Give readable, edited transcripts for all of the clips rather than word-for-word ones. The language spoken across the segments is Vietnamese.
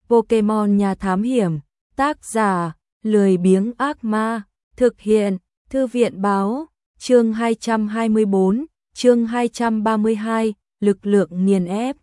Pokemon nhà thám hiểm, tác giả, lười biếng ác ma, thực hiện, thư viện báo, chương 224, chương 232, lực lượng nghiền ép.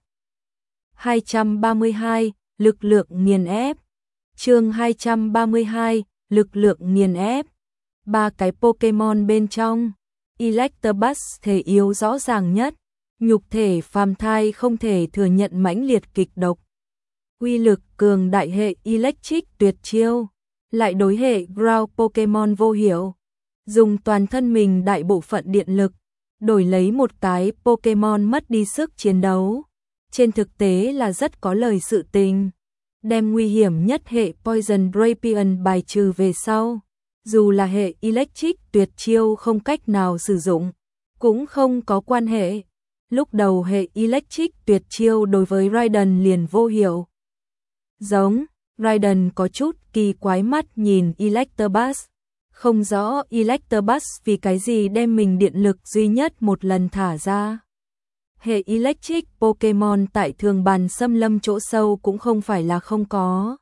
232, lực lượng nghiền ép. Chương 232, lực lượng nghiền ép. Ba cái Pokemon bên trong, Electabuzz thể yếu rõ ràng nhất, nhục thể phàm thai không thể thừa nhận mãnh liệt kịch độc. Uy lực cường đại hệ Electric tuyệt chiêu, lại đối hệ Ground Pokemon vô hiệu, dùng toàn thân mình đại bộ phận điện lực, đổi lấy một cái Pokemon mất đi sức chiến đấu. Trên thực tế là rất có lời sự tình, đem nguy hiểm nhất hệ Poison Drapion bài trừ về sau. Dù là hệ Electric tuyệt chiêu không cách nào sử dụng, cũng không có quan hệ. Lúc đầu hệ Electric tuyệt chiêu đối với Raiden liền vô hiệu. Giống, Raiden có chút kỳ quái mắt nhìn Electabuzz, không rõ Electabuzz vì cái gì đem mình điện lực duy nhất một lần thả ra. Hệ Electric Pokemon tại thường bàn xâm lâm chỗ sâu cũng không phải là không có.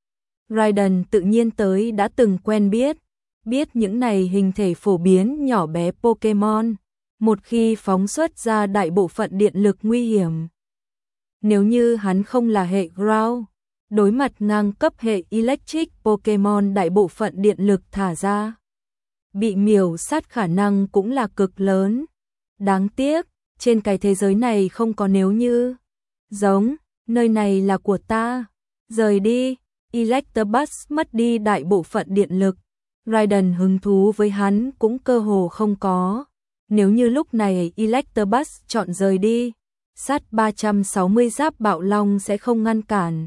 Raiden tự nhiên tới đã từng quen biết những này hình thể phổ biến nhỏ bé Pokemon, một khi phóng xuất ra đại bộ phận điện lực nguy hiểm. Nếu như hắn không là hệ Ground, đối mặt ngang cấp hệ Electric Pokemon đại bộ phận điện lực thả ra, bị miểu sát khả năng cũng là cực lớn. Đáng tiếc, trên cái thế giới này không có nếu như. Giống, nơi này là của ta, rời đi. Electabuzz mất đi đại bộ phận điện lực, Raiden hứng thú với hắn cũng cơ hồ không có. Nếu như lúc này Electabuzz chọn rời đi, sát 360 giáp bạo long sẽ không ngăn cản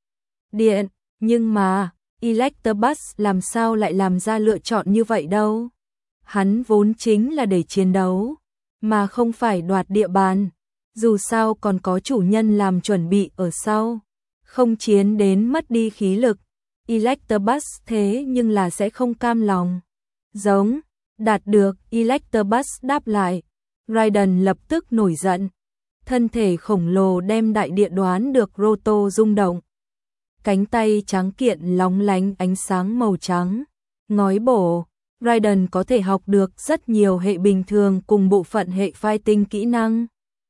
điện, nhưng mà Electabuzz làm sao lại làm ra lựa chọn như vậy đâu. Hắn vốn chính là để chiến đấu, mà không phải đoạt địa bàn. Dù sao còn có chủ nhân làm chuẩn bị ở sau, không chiến đến mất đi khí lực. Electabuzz thế nhưng là sẽ không cam lòng. Giống, đạt được, Electabuzz đáp lại. Raiden lập tức nổi giận. Thân thể khổng lồ đem đại địa đoán được Roto rung động. Cánh tay trắng kiện lóng lánh ánh sáng màu trắng. Ngói bổ, Raiden có thể học được rất nhiều hệ bình thường cùng bộ phận hệ fighting kỹ năng.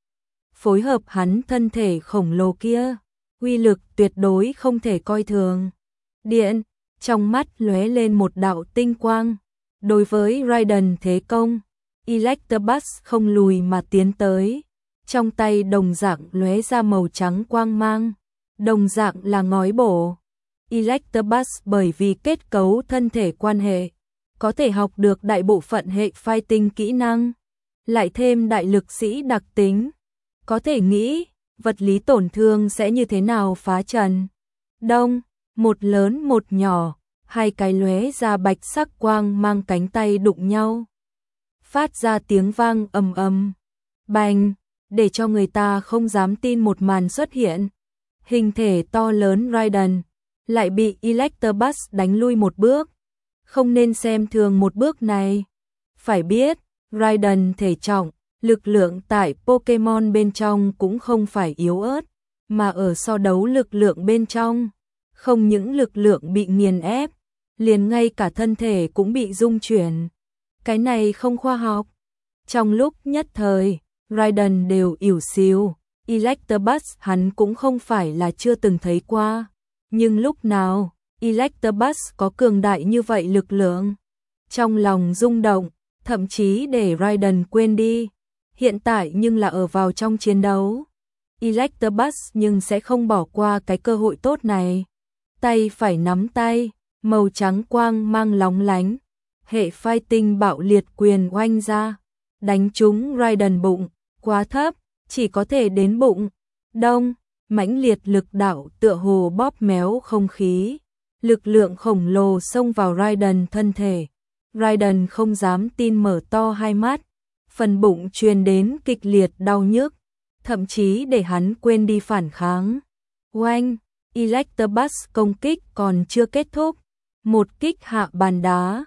Phối hợp hắn thân thể khổng lồ kia, uy lực tuyệt đối không thể coi thường. Điện, trong mắt lóe lên một đạo tinh quang. Đối với Raiden thế công, Electabuzz không lùi mà tiến tới. Trong tay đồng dạng lóe ra màu trắng quang mang, đồng dạng là ngói bổ. Electabuzz bởi vì kết cấu thân thể quan hệ, có thể học được đại bộ phận hệ fighting kỹ năng, lại thêm đại lực sĩ đặc tính. Có thể nghĩ, vật lý tổn thương sẽ như thế nào phá trần. Đông, một lớn một nhỏ, hai cái lóe ra bạch sắc quang mang cánh tay đụng nhau, phát ra tiếng vang ầm ầm, bành, để cho người ta không dám tin một màn xuất hiện. Hình thể to lớn Raiden lại bị Electabuzz đánh lui một bước. Không nên xem thường một bước này. Phải biết, Raiden thể trọng, lực lượng tại Pokemon bên trong cũng không phải yếu ớt, mà ở so đấu lực lượng bên trong, không những lực lượng bị nghiền ép, liền ngay cả thân thể cũng bị rung chuyển. Cái này không khoa học. Trong lúc nhất thời, Raiden đều ỉu xìu. Electabuzz hắn cũng không phải là chưa từng thấy qua, nhưng lúc nào Electabuzz có cường đại như vậy lực lượng. Trong lòng rung động, thậm chí để Raiden quên đi. Hiện tại nhưng là ở vào trong chiến đấu. Electabuzz nhưng sẽ không bỏ qua cái cơ hội tốt này. Tay phải nắm tay, màu trắng quang mang lóng lánh. Hệ fighting bạo liệt quyền oanh ra, đánh trúng Raiden bụng, quá thấp, chỉ có thể đến bụng. Đông, mãnh liệt lực đạo tựa hồ bóp méo không khí. Lực lượng khổng lồ xông vào Raiden thân thể. Raiden không dám tin mở to hai mắt. Phần bụng truyền đến kịch liệt đau nhức, thậm chí để hắn quên đi phản kháng. Oanh, Electabuzz công kích còn chưa kết thúc. Một kích hạ bàn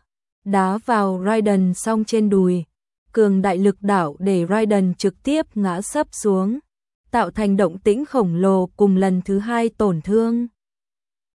đá vào Raiden song trên đùi. Cường đại lực đạo để Raiden trực tiếp ngã sấp xuống, tạo thành động tĩnh khổng lồ cùng lần thứ hai tổn thương.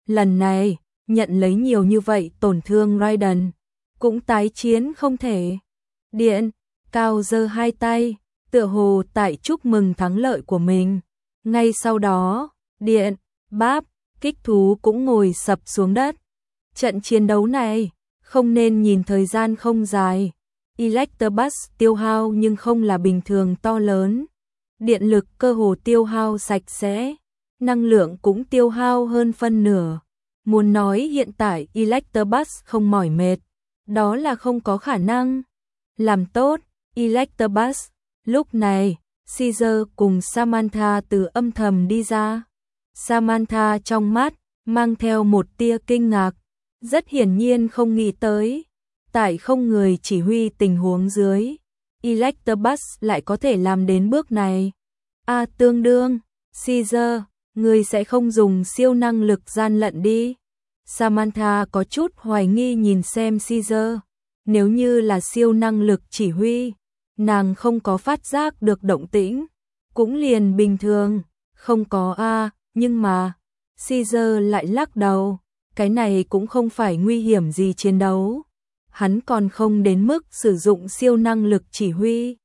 Lần này, nhận lấy nhiều như vậy tổn thương Raiden, cũng tái chiến không thể. Điện, Cao giơ hai tay, tựa hồ tại chúc mừng thắng lợi của mình. Ngay sau đó, Điện, Báp, kích thú cũng ngồi sập xuống đất. Trận chiến đấu này, không nên nhìn thời gian không dài. Electabuzz tiêu hao nhưng không là bình thường to lớn. Điện lực cơ hồ tiêu hao sạch sẽ, năng lượng cũng tiêu hao hơn phân nửa. Muốn nói hiện tại Electabuzz không mỏi mệt, đó là không có khả năng. Làm tốt, Electabuzz. Lúc này, Caesar cùng Samantha từ âm thầm đi ra. Samantha trong mắt mang theo một tia kinh ngạc, rất hiển nhiên không nghĩ tới, tại không người chỉ huy tình huống dưới, Electabuzz lại có thể làm đến bước này. Tương đương, Caesar, người sẽ không dùng siêu năng lực gian lận đi. Samantha có chút hoài nghi nhìn xem Caesar, nếu như là siêu năng lực chỉ huy, nàng không có phát giác được động tĩnh, cũng liền bình thường, không có nhưng mà, Caesar lại lắc đầu, cái này cũng không phải nguy hiểm gì chiến đấu. Hắn còn không đến mức sử dụng siêu năng lực chỉ huy.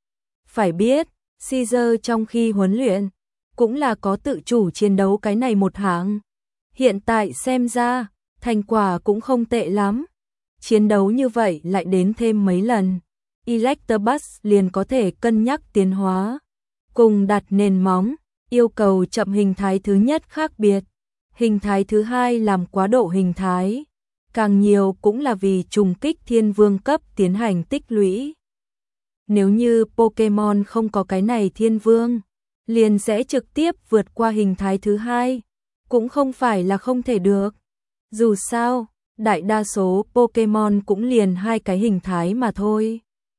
Phải biết, Caesar trong khi huấn luyện, cũng là có tự chủ chiến đấu cái này một hạng. Hiện tại xem ra, thành quả cũng không tệ lắm. Chiến đấu như vậy lại đến thêm mấy lần, Electabuzz liền có thể cân nhắc tiến hóa. Cùng đặt nền móng, yêu cầu chậm hình thái thứ nhất khác biệt. Hình thái thứ hai làm quá độ hình thái. Càng nhiều cũng là vì trùng kích thiên vương cấp tiến hành tích lũy. Nếu như Pokemon không có cái này thiên vương, liền sẽ trực tiếp vượt qua hình thái thứ hai. Cũng không phải là không thể được. Dù sao, đại đa số Pokemon cũng liền hai cái hình thái mà thôi.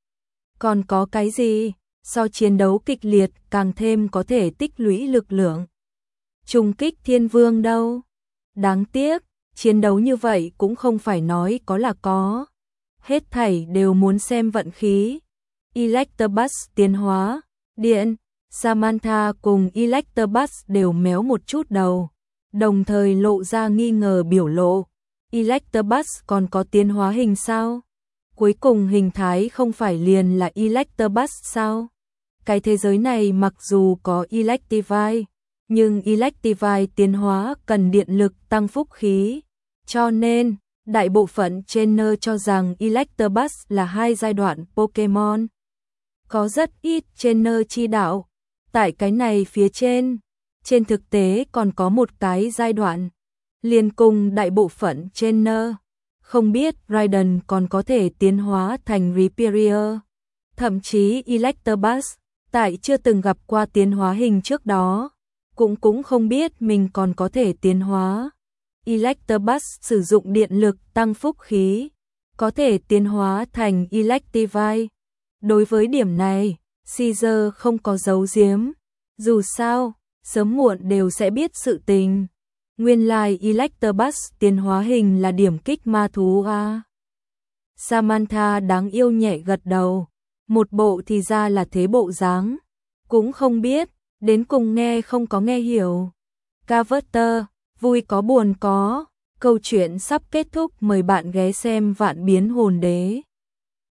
Còn có cái gì, so chiến đấu kịch liệt càng thêm có thể tích lũy lực lượng. Trùng kích thiên vương đâu? Đáng tiếc, chiến đấu như vậy cũng không phải nói có là có. Hết thảy đều muốn xem vận khí. Electabuzz tiến hóa, Điện, Samantha cùng Electabuzz đều méo một chút đầu, đồng thời lộ ra nghi ngờ biểu lộ. Electabuzz còn có tiến hóa hình sao? Cuối cùng hình thái không phải liền là Electabuzz sao? Cái thế giới này mặc dù có Electivire, nhưng Electivire tiến hóa cần điện lực tăng phúc khí. Cho nên, đại bộ phận trainer cho rằng Electabuzz là hai giai đoạn Pokemon. Có rất ít trainer chi đạo. Tại cái này phía trên thực tế còn có một cái giai đoạn. Liên cùng đại bộ phận trainer. Không biết Raiden còn có thể tiến hóa thành Rhyperior. Thậm chí Electabuzz, tại chưa từng gặp qua tiến hóa hình trước đó, cũng không biết mình còn có thể tiến hóa. Electabuzz sử dụng điện lực tăng phúc khí, có thể tiến hóa thành Electivire. Đối với điểm này, Caesar không có giấu giếm. Dù sao, sớm muộn đều sẽ biết sự tình. Nguyên lai Electabuzz tiến hóa hình là điểm kích ma thú Samantha đáng yêu nhẹ gật đầu. Một bộ thì ra là thế bộ dáng. Cũng không biết, đến cùng nghe không có nghe hiểu. Carver, vui có buồn có. Câu chuyện sắp kết thúc, mời bạn ghé xem Vạn Biến Hồn Đế.